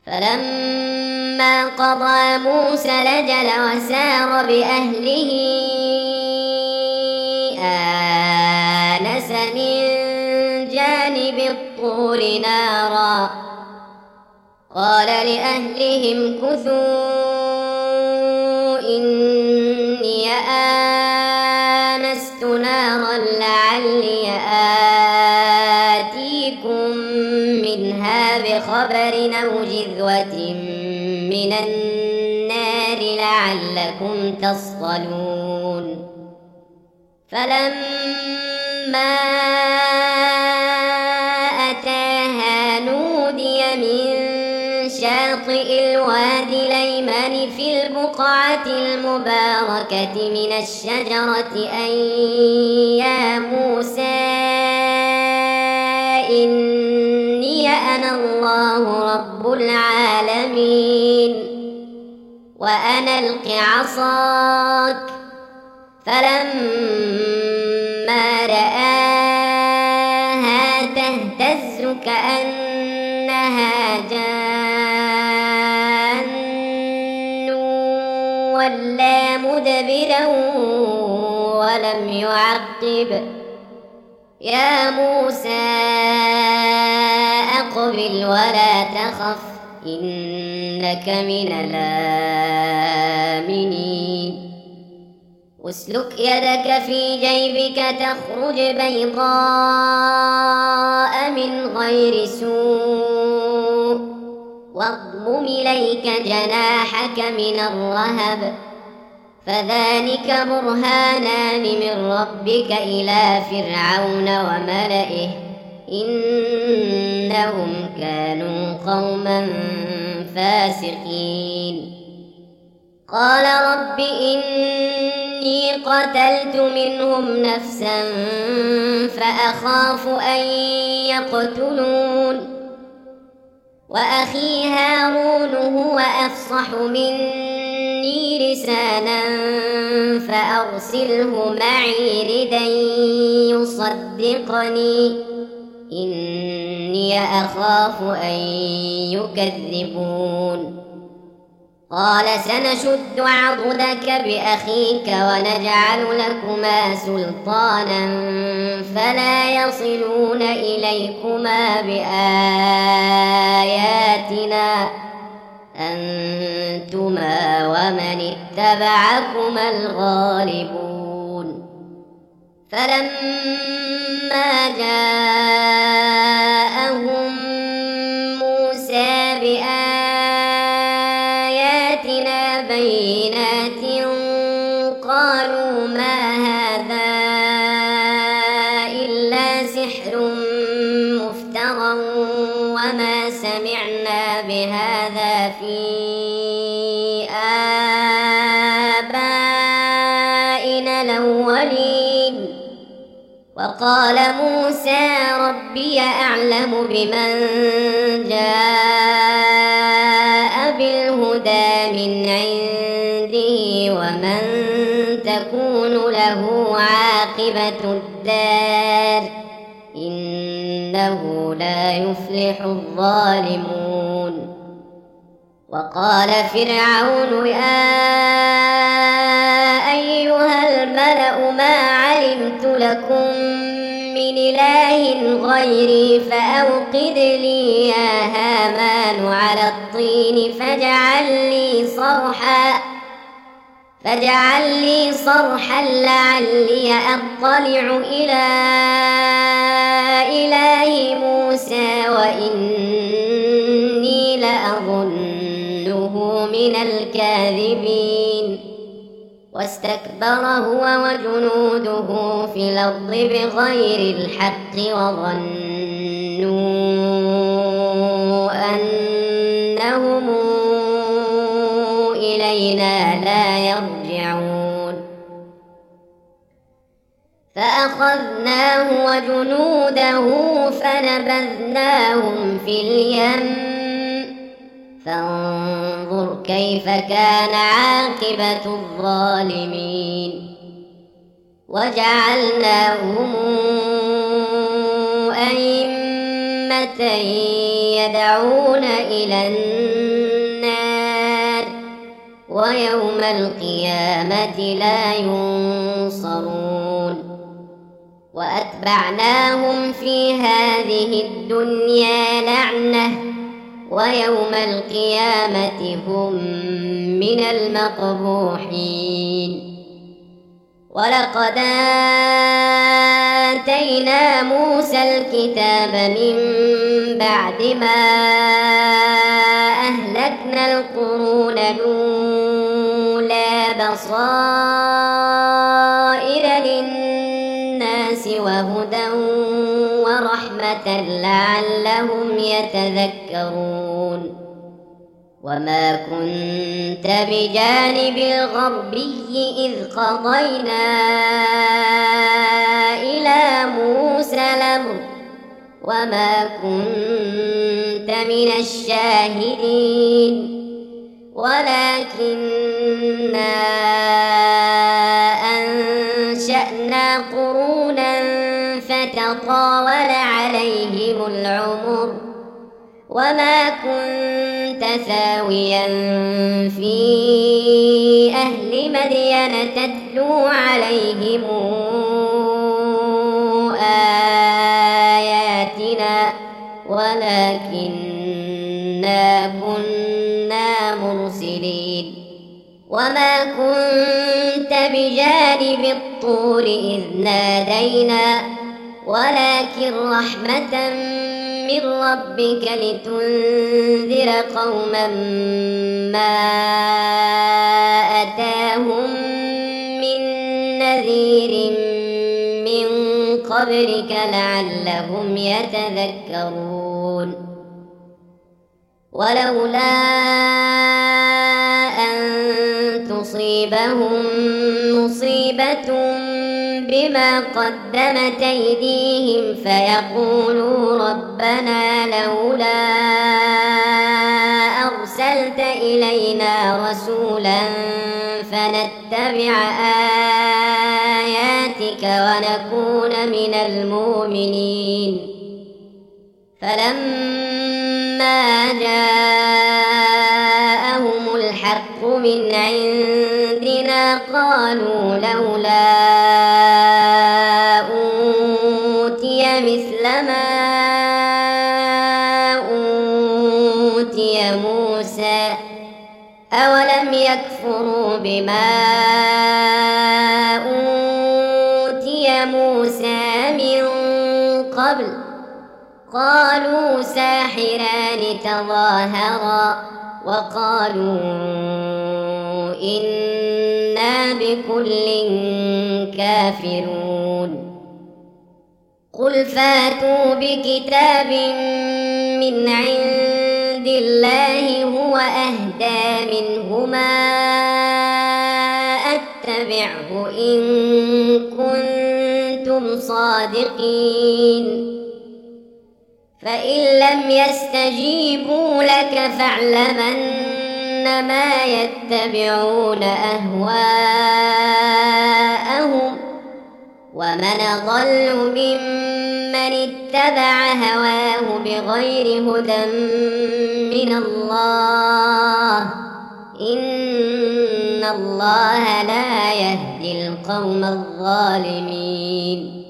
فلما قضى موسى الأجل وسار بأهله آنس من جانب الطور نارا قال لأهلهم كثوا إني آنست نارا لعلي آتيكم منها بخبر أو جذوة من النار لعلكم تصطلون فلما أتاها نودي من شاطئ الوادي الأيمن في البقعة المباركة من الشجرة أن يا موسى إني أنا الله رب العالمين وأن ألق عصاك فلما رآها تهتز كأنها جان ولا مدبرا ولم يعقب يا موسى أقبل ولا تخف إنك من الآمنين اسلك يدك في جيبك تخرج بيضاء من غير سوء واضمم إليك جناحك من الرهب فذلك برهانان من ربك إلى فرعون وملئه إنهم كانوا قوما فاسقين قال رب إني قتلت منهم نفسا فأخاف أن يقتلون وأخي هارون هو أفصح مني لسانا فأرسله معي ردا يصدقني إني أخاف أن يكذبون قال سنشد عضدك بأخيك ونجعل لكما سلطانا فلا يصلون إليكما بآياتنا أنتما ومن اتبعكما الغالبون فلما جاءهم موسى بآياتنا بينات قالوا ما هذا إلا سحر مفترى وما سمعنا بهذا في آبائنا الأولين وقال موسى ربي أعلم بمن جاء بالهدى من عنده ومن تكون له عاقبة الدار إنه لا يفلح الظالمون وقال فرعون يا أيها الملأ ما علمت لكم من إله غيري فأوقد لي يا هامان على الطين فاجعل لي صرحا لعلي أطلع إلى إله موسى وإني لأظنه من الكاذبين واستكبر هو وجنوده في الأرض بغير الحق وظنوا أنهم إلينا لا يرجعون فأخذناه وجنوده فنبذناهم في اليم فانظر كيف كان عاقبة الظالمين وجعلناهم أئمة أمة يدعون إلى النار ويوم القيامة لا ينصرون وأتبعناهم في هذه الدنيا لعنة ويوم القيامة هم من المقبوحين ولقد آتينا موسى الكتاب من بعد ما أهلكنا القرون الأولى بصائر للناس وهدى ورحمة لعلهم يتذكرون وما كنت بجانب الغربي إذ قضينا إلى موسى الأمر وما كنت من الشاهدين ولكننا أنشأنا قرونا فتطاول عليهم العمر وما كنت ثاويا في أهل مدين تتلو عليهم آياتنا ولكننا كنا مرسلين وما كنت بجانب الطور إذ نادينا ولكن رحمة من ربك لتنذر قوما ما أتاهم من نذير من قبلك لعلهم يتذكرون ولولا أن تصيبهم مصيبة بما قدمت أيديهم فيقولوا ربنا لولا أرسلت إلينا رسولا فنتبع آياتك ونكون من المؤمنين فلما جاءهم الحق من عندنا قالوا لولا أوتي مثل ما أوتي موسى أولم يكفروا بما أوتي موسى من قبل قالوا ساحران تظاهرا وقالوا إنا بكل كافرون قل فاتوا بكتاب من عند الله هو أهدى منهما أتبعه إن كنتم صادقين فإن لم يستجيبوا لك فاعلم أنما يتبعون أهواءهم ومن أضل ممن اتبع هواه بغير هدى من الله إن الله لا يهدي القوم الظالمين